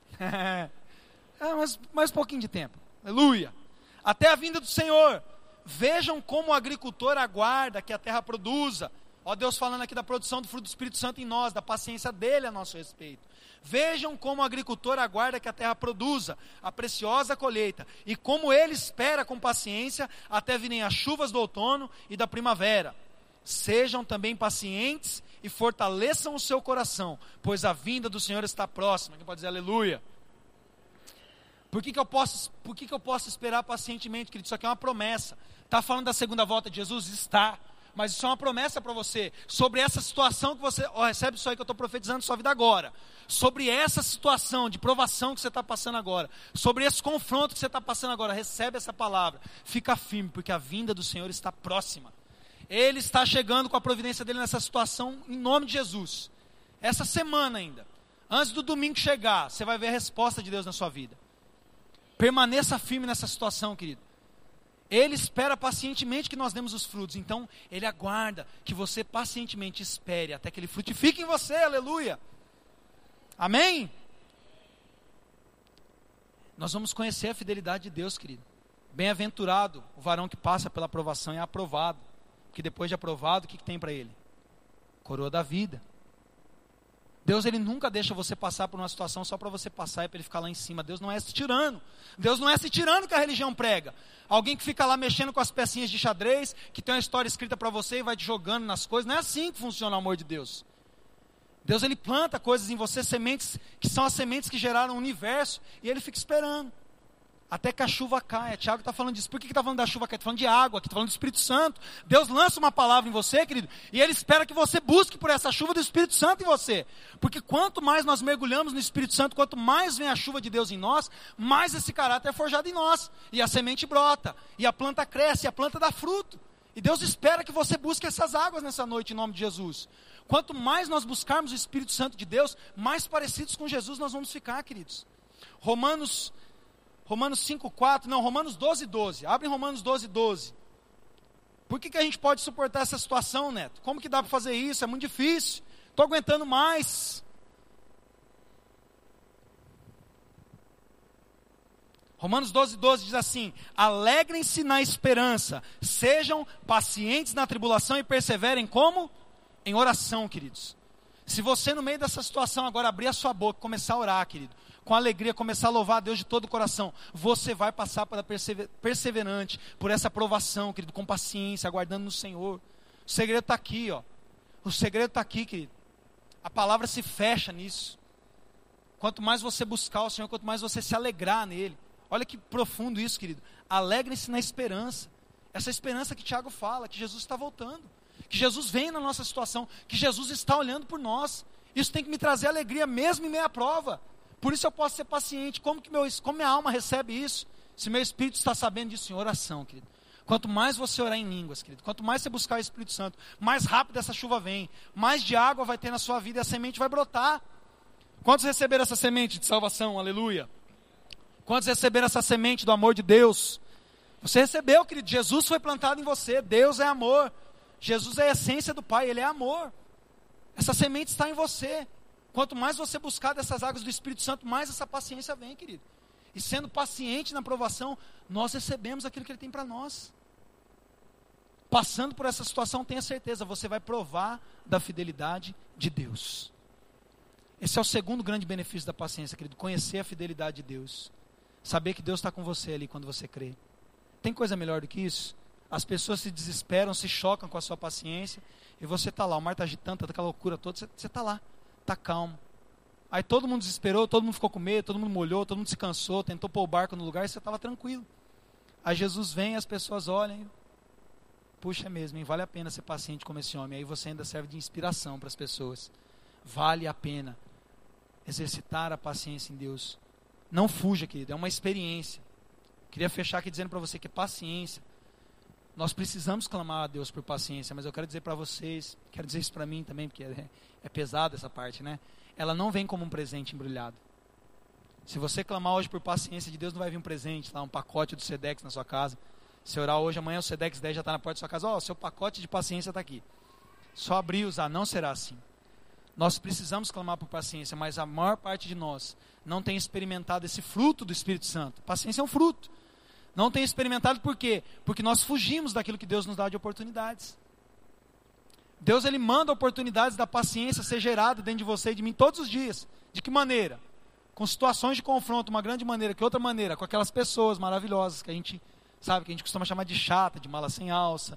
Mais um pouquinho de tempo. Aleluia. Até a vinda do Senhor. Vejam como o agricultor aguarda que a terra produza. Ó Deus falando aqui da produção do fruto do Espírito Santo em nós, da paciência dele a nosso respeito. Vejam como o agricultor aguarda que a terra produza a preciosa colheita, e como ele espera com paciência até virem as chuvas do outono e da primavera. Sejam também pacientes e fortaleçam o seu coração, pois a vinda do Senhor está próxima. Quem pode dizer aleluia? Por que eu posso esperar pacientemente, querido? Isso aqui é uma promessa. Está falando da segunda volta de Jesus? Está. Mas isso é uma promessa para você, sobre essa situação que você, recebe isso aí que eu estou profetizando na sua vida agora, sobre essa situação de provação que você está passando agora, sobre esse confronto que você está passando agora, recebe essa palavra, fica firme, porque a vinda do Senhor está próxima. Ele está chegando com a providência dele nessa situação, em nome de Jesus. Essa semana ainda, antes do domingo chegar, você vai ver a resposta de Deus na sua vida. Permaneça firme nessa situação, querido. Ele espera pacientemente que nós demos os frutos. Então, Ele aguarda que você pacientemente espere até que Ele frutifique em você, aleluia. Amém? Nós vamos conhecer a fidelidade de Deus, querido. Bem-aventurado o varão que passa pela aprovação e é aprovado. Porque depois de aprovado, o que tem para ele? Coroa da vida. Deus, Ele nunca deixa você passar por uma situação só para você passar e para Ele ficar lá em cima. Deus não é esse tirano. Deus não é esse tirano que a religião prega. Alguém que fica lá mexendo com as pecinhas de xadrez, que tem uma história escrita para você e vai te jogando nas coisas. Não é assim que funciona o amor de Deus. Deus, Ele planta coisas em você, sementes que são as sementes que geraram o universo, e Ele fica esperando até que a chuva caia. Tiago está falando disso. Por que está falando da chuva caia? Está falando de água, aqui está falando do Espírito Santo. Deus lança uma palavra em você, querido, e Ele espera que você busque por essa chuva do Espírito Santo em você. Porque quanto mais nós mergulhamos no Espírito Santo, quanto mais vem a chuva de Deus em nós, mais esse caráter é forjado em nós. E a semente brota, e a planta cresce, e a planta dá fruto. E Deus espera que você busque essas águas nessa noite, em nome de Jesus. Quanto mais nós buscarmos o Espírito Santo de Deus, mais parecidos com Jesus nós vamos ficar, queridos. Romanos 5:4, não, Romanos 12:12. Abre em Romanos 12:12. Por que a gente pode suportar essa situação, Neto? Como que dá para fazer isso? É muito difícil. Estou aguentando mais. Romanos 12:12 diz assim: alegrem-se na esperança, sejam pacientes na tribulação e perseverem como? Em oração, queridos. Se você no meio dessa situação agora abrir a sua boca, começar a orar, querido, com alegria, começar a louvar a Deus de todo o coração, você vai passar pela perseverante, por essa provação, querido, com paciência, aguardando no Senhor. O segredo está aqui, ó. O segredo está aqui, querido. A palavra se fecha nisso. Quanto mais você buscar o Senhor, quanto mais você se alegrar nele. Olha que profundo isso, querido. Alegre-se na esperança. Essa esperança que Tiago fala, que Jesus está voltando, que Jesus vem na nossa situação, que Jesus está olhando por nós. Isso tem que me trazer alegria mesmo em meio à prova. Por isso eu posso ser paciente. Como minha alma recebe isso? Se meu espírito está sabendo disso em oração, querido. Quanto mais você orar em línguas, querido, quanto mais você buscar o Espírito Santo, mais rápido essa chuva vem, mais de água vai ter na sua vida e a semente vai brotar. Quantos receberam essa semente de salvação? Aleluia. Quantos receberam essa semente do amor de Deus? Você recebeu, querido. Jesus foi plantado em você. Deus é amor. Jesus é a essência do Pai. Ele é amor. Essa semente está em você. Quanto mais você buscar dessas águas do Espírito Santo, mais essa paciência vem, querido. E sendo paciente na provação, nós recebemos aquilo que Ele tem para nós. Passando por essa situação, tenha certeza, você vai provar da fidelidade de Deus. Esse é o segundo grande benefício da paciência, querido. Conhecer a fidelidade de Deus. Saber que Deus está com você ali quando você crê. Tem coisa melhor do que isso? As pessoas se desesperam, se chocam com a sua paciência, e você está lá, o mar está agitando, está aquela loucura toda, você está lá, está calmo. Aí todo mundo desesperou, todo mundo ficou com medo, todo mundo molhou, todo mundo se cansou, tentou pôr o barco no lugar, e você estava tranquilo. Aí Jesus vem, as pessoas olham, puxa mesmo, hein, vale a pena ser paciente como esse homem. Aí você ainda serve de inspiração para as pessoas. Vale a pena exercitar a paciência em Deus. Não fuja, querido, é uma experiência. Queria fechar aqui dizendo para você que paciência, nós precisamos clamar a Deus por paciência, mas eu quero dizer para vocês, quero dizer isso para mim também, porque é pesado essa parte, né? Ela não vem como um presente embrulhado. Se você clamar hoje por paciência de Deus, não vai vir um presente lá, um pacote do Sedex na sua casa. Se orar hoje, amanhã o Sedex 10 já está na porta da sua casa. Ó, seu pacote de paciência está aqui. Só abrir e usar, não será assim. Nós precisamos clamar por paciência, mas a maior parte de nós não tem experimentado esse fruto do Espírito Santo. Paciência é um fruto. Não tem experimentado por quê? Porque nós fugimos daquilo que Deus nos dá de oportunidades. Deus, Ele manda oportunidades da paciência ser gerada dentro de você e de mim todos os dias. De que maneira? Com situações de confronto, uma grande maneira. Que outra maneira? Com aquelas pessoas maravilhosas que a gente sabe, que a gente costuma chamar de chata, de mala sem alça.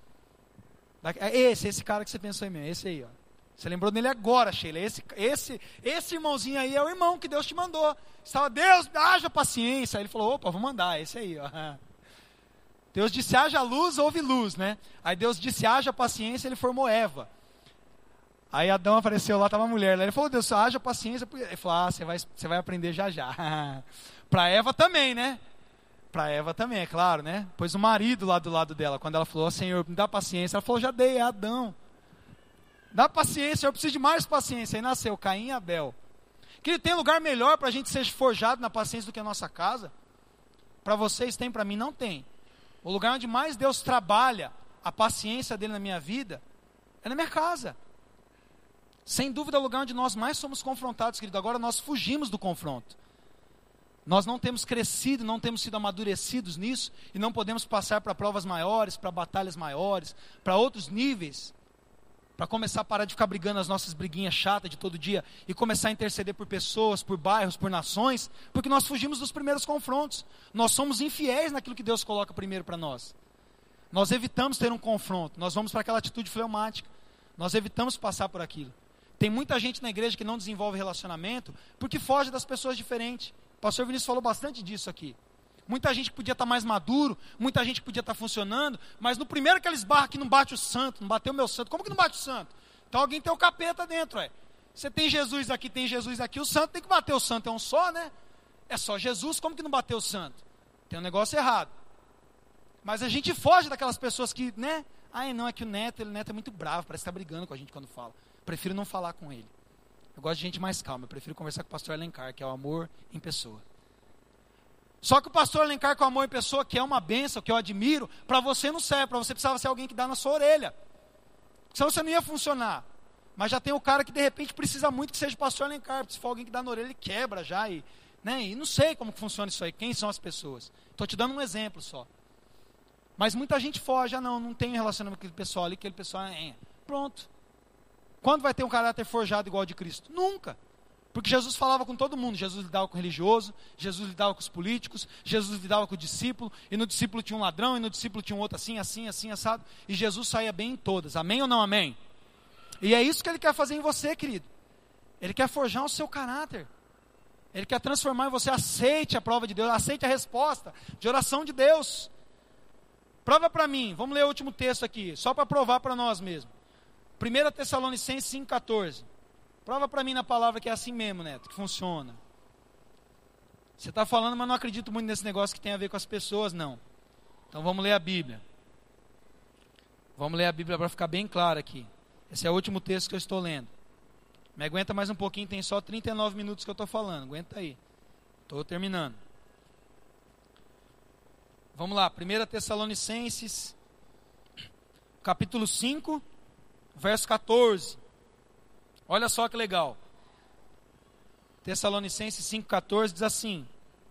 Esse cara que você pensou em mim, esse aí, ó. Você lembrou dele agora, Sheila. Esse irmãozinho aí é o irmão que Deus te mandou. Estava, Deus, haja paciência. Aí ele falou, opa, vou mandar, esse aí, ó. Deus disse, haja luz, houve luz, né? Aí Deus disse, haja paciência, ele formou Eva. Aí Adão apareceu lá, estava a mulher. Aí ele falou, Deus, haja paciência. Ele falou, você vai aprender já já. Para Eva também, né? Para Eva também, é claro, né? Pois o marido lá do lado dela, quando ela falou, Senhor, me dá paciência. Ela falou, já dei, é Adão. Dá paciência, eu preciso de mais paciência. Aí nasceu Caim e Abel. Que tem lugar melhor para a gente ser forjado na paciência do que a nossa casa? Para vocês tem, para mim não tem. O lugar onde mais Deus trabalha a paciência dele na minha vida é na minha casa. Sem dúvida é o lugar onde nós mais somos confrontados, querido. Agora nós fugimos do confronto. Nós não temos crescido, não temos sido amadurecidos nisso e não podemos passar para provas maiores, para batalhas maiores, para outros níveis. Para começar a parar de ficar brigando as nossas briguinhas chatas de todo dia e começar a interceder por pessoas, por bairros, por nações, porque nós fugimos dos primeiros confrontos. Nós somos infiéis naquilo que Deus coloca primeiro para nós. Nós evitamos ter um confronto, nós vamos para aquela atitude fleumática. Nós evitamos passar por aquilo. Tem muita gente na igreja que não desenvolve relacionamento porque foge das pessoas diferentes. O pastor Vinícius falou bastante disso aqui. Muita gente podia estar mais maduro, muita gente podia estar funcionando, mas no primeiro que eles barram que não bate o santo, não bateu o meu santo. Como que não bate o santo? Então alguém tem o capeta dentro, é. Você tem Jesus aqui, o santo tem que bater o santo, é um só, né? É só Jesus, como que não bateu o santo? Tem um negócio errado. Mas a gente foge daquelas pessoas que, né? Ai não, é que o Neto é muito bravo, parece que está brigando com a gente quando fala. Prefiro não falar com ele. Eu gosto de gente mais calma, eu prefiro conversar com o pastor Alencar, que é o amor em pessoa. Só que o pastor Alencar com amor em pessoa, que é uma bênção, que eu admiro, para você não serve, para você precisava ser alguém que dá na sua orelha. Senão você não ia funcionar. Mas já tem o cara que de repente precisa muito que seja o pastor Alencar, porque se for alguém que dá na orelha, ele quebra já, e não sei como funciona isso aí, quem são as pessoas. Estou te dando um exemplo só. Mas muita gente foge, não tem relacionamento com aquele pessoal ali, aquele pessoal pronto. Quando vai ter um caráter forjado igual ao de Cristo? Nunca. Porque Jesus falava com todo mundo, Jesus lidava com o religioso, Jesus lidava com os políticos, Jesus lidava com o discípulo, e no discípulo tinha um ladrão, e no discípulo tinha um outro assim, assado, e Jesus saía bem em todas, amém ou não amém? E é isso que Ele quer fazer em você, querido. Ele quer forjar o seu caráter, Ele quer transformar em você, aceite a prova de Deus, aceite a resposta de oração de Deus. Prova para mim, vamos ler o último texto aqui, só para provar para nós mesmos. 1 Tessalonicenses 5,14. Prova para mim na palavra que é assim mesmo, Neto, que funciona. Você está falando, mas não acredito muito nesse negócio que tem a ver com as pessoas, não. Então vamos ler a Bíblia. Vamos ler a Bíblia para ficar bem claro aqui. Esse é o último texto que eu estou lendo. Me aguenta mais um pouquinho, tem só 39 minutos que eu estou falando. Aguenta aí. Estou terminando. Vamos lá, 1 Tessalonicenses, capítulo 5, verso 14. Olha só que legal. Tessalonicenses 5,14 diz assim: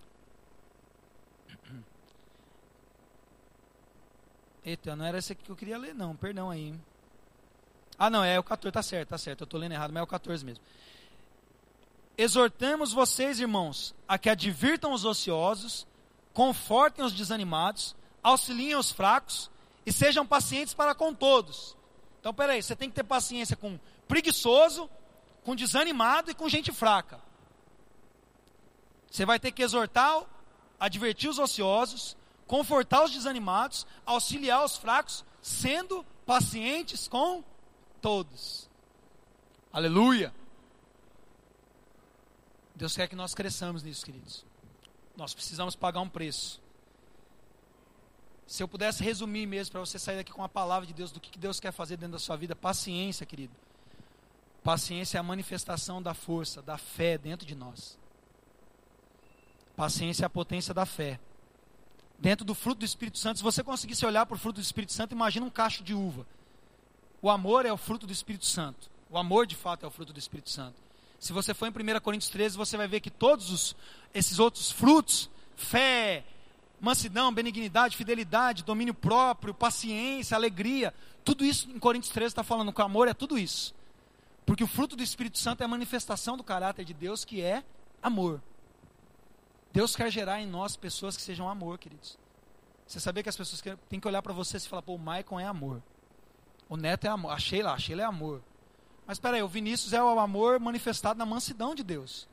eita, não era esse aqui que eu queria ler não, perdão aí, hein? Ah não, é o 14, tá certo, eu estou lendo errado, mas é o 14 mesmo. Exortamos vocês, irmãos, a que advirtam os ociosos, confortem os desanimados, auxiliem os fracos e sejam pacientes para com todos. Então peraí, você tem que ter paciência com preguiçoso, com desanimado e com gente fraca. Você vai ter que exortar, advertir os ociosos, confortar os desanimados, auxiliar os fracos, sendo pacientes com todos. Aleluia! Deus quer que nós cresçamos nisso, queridos. Nós precisamos pagar um preço. Se eu pudesse resumir mesmo, para você sair daqui com a palavra de Deus, do que Deus quer fazer dentro da sua vida, paciência, querido. Paciência é a manifestação da força, da fé dentro de nós. Paciência é a potência da fé. Dentro do fruto do Espírito Santo, se você conseguisse olhar para o fruto do Espírito Santo, imagina um cacho de uva. O amor é o fruto do Espírito Santo. O amor, de fato, é o fruto do Espírito Santo. Se você for em 1 Coríntios 13, você vai ver que todos esses outros frutos, fé, mansidão, benignidade, fidelidade, domínio próprio, paciência, alegria, tudo isso em Coríntios 13 está falando que o amor é tudo isso. Porque o fruto do Espírito Santo é a manifestação do caráter de Deus, que é amor. Deus quer gerar em nós pessoas que sejam amor, queridos. Você sabia que as pessoas têm que olhar para você e falar, pô, o Maicon é amor. O Neto é amor. A Sheila é amor. Mas espera aí, o Vinícius é o amor manifestado na mansidão de Deus.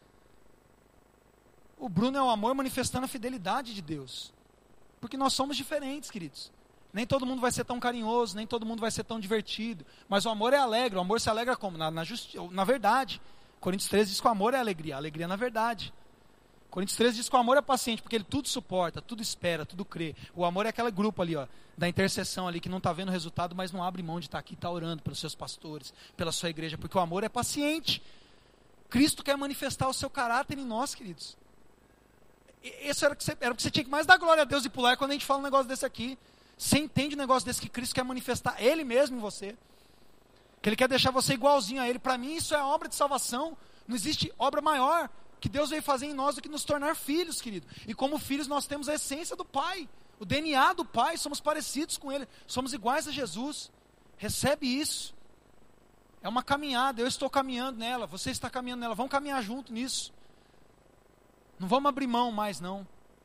O Bruno é o amor manifestando a fidelidade de Deus. Porque nós somos diferentes, queridos. Nem todo mundo vai ser tão carinhoso, nem todo mundo vai ser tão divertido. Mas o amor é alegre. O amor se alegra como? Na verdade. Coríntios 13 diz que o amor é alegria. A alegria é na verdade. Coríntios 13 diz que o amor é paciente, porque ele tudo suporta, tudo espera, tudo crê. O amor é aquele grupo ali, ó, da intercessão ali, que não está vendo o resultado, mas não abre mão de estar aqui, está orando pelos seus pastores, pela sua igreja, porque o amor é paciente. Cristo quer manifestar o seu caráter em nós, queridos. Isso era o que você tinha que mais dar glória a Deus e pular quando a gente fala um negócio desse aqui. Você entende um negócio desse que Cristo quer manifestar Ele mesmo em você. Que Ele quer deixar você igualzinho a Ele. Para mim isso é obra de salvação. Não existe obra maior que Deus veio fazer em nós do que nos tornar filhos, querido. E como filhos nós temos a essência do Pai, o DNA do Pai, somos parecidos com Ele, somos iguais a Jesus. Recebe isso. É uma caminhada, eu estou caminhando nela, você está caminhando nela, vamos caminhar junto nisso. Não vamos abrir mão mais não.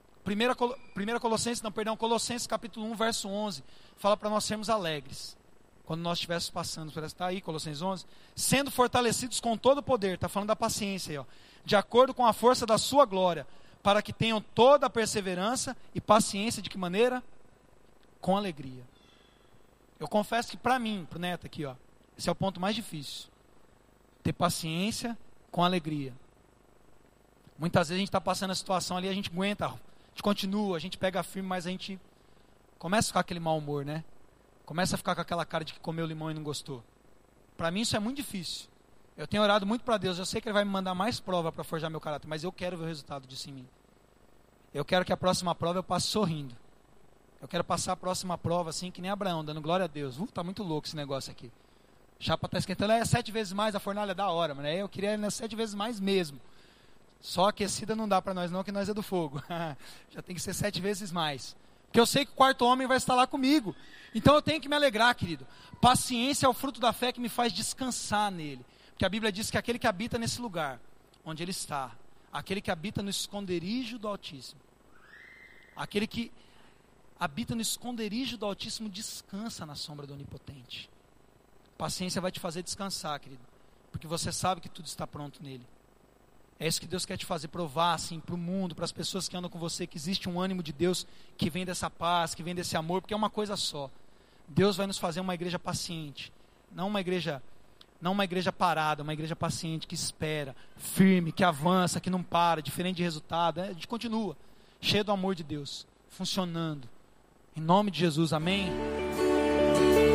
Colossenses capítulo 1, verso 11, fala para nós sermos alegres. Quando nós estivéssemos passando, está aí, Colossenses 11, sendo fortalecidos com todo o poder, está falando da paciência aí, ó, de acordo com a força da sua glória, para que tenham toda a perseverança e paciência, de que maneira? Com alegria. Eu confesso que para mim, para o Neto aqui, ó, esse é o ponto mais difícil. Ter paciência com alegria. Muitas vezes a gente está passando a situação ali, a gente aguenta, a gente continua, a gente pega firme, mas a gente começa a ficar com aquele mau humor, né? Começa a ficar com aquela cara de que comeu limão e não gostou. Para mim isso é muito difícil. Eu tenho orado muito para Deus, eu sei que Ele vai me mandar mais prova para forjar meu caráter, mas eu quero ver o resultado disso em mim. Eu quero que a próxima prova eu passe sorrindo. Eu quero passar a próxima prova assim, que nem Abraão, dando glória a Deus. Tá muito louco esse negócio aqui. Chapa tá esquentando, é 7 vezes mais, a fornalha é da hora, mas eu queria 7 vezes mais mesmo. Só aquecida não dá para nós não, que nós é do fogo. Já tem que ser 7 vezes mais. Porque eu sei que o quarto homem vai estar lá comigo. Então eu tenho que me alegrar, querido. Paciência é o fruto da fé que me faz descansar nele. Porque a Bíblia diz que aquele que habita nesse lugar, onde ele está, aquele que habita no esconderijo do Altíssimo, aquele que habita no esconderijo do Altíssimo descansa na sombra do Onipotente. Paciência vai te fazer descansar, querido. Porque você sabe que tudo está pronto nele. É isso que Deus quer te fazer provar, assim, para o mundo, para as pessoas que andam com você, que existe um ânimo de Deus que vem dessa paz, que vem desse amor, porque é uma coisa só. Deus vai nos fazer uma igreja paciente, não uma igreja Não uma igreja parada, uma igreja paciente, que espera, firme, que avança, que não para, diferente de resultado. A gente continua, cheio do amor de Deus, funcionando. Em nome de Jesus, amém?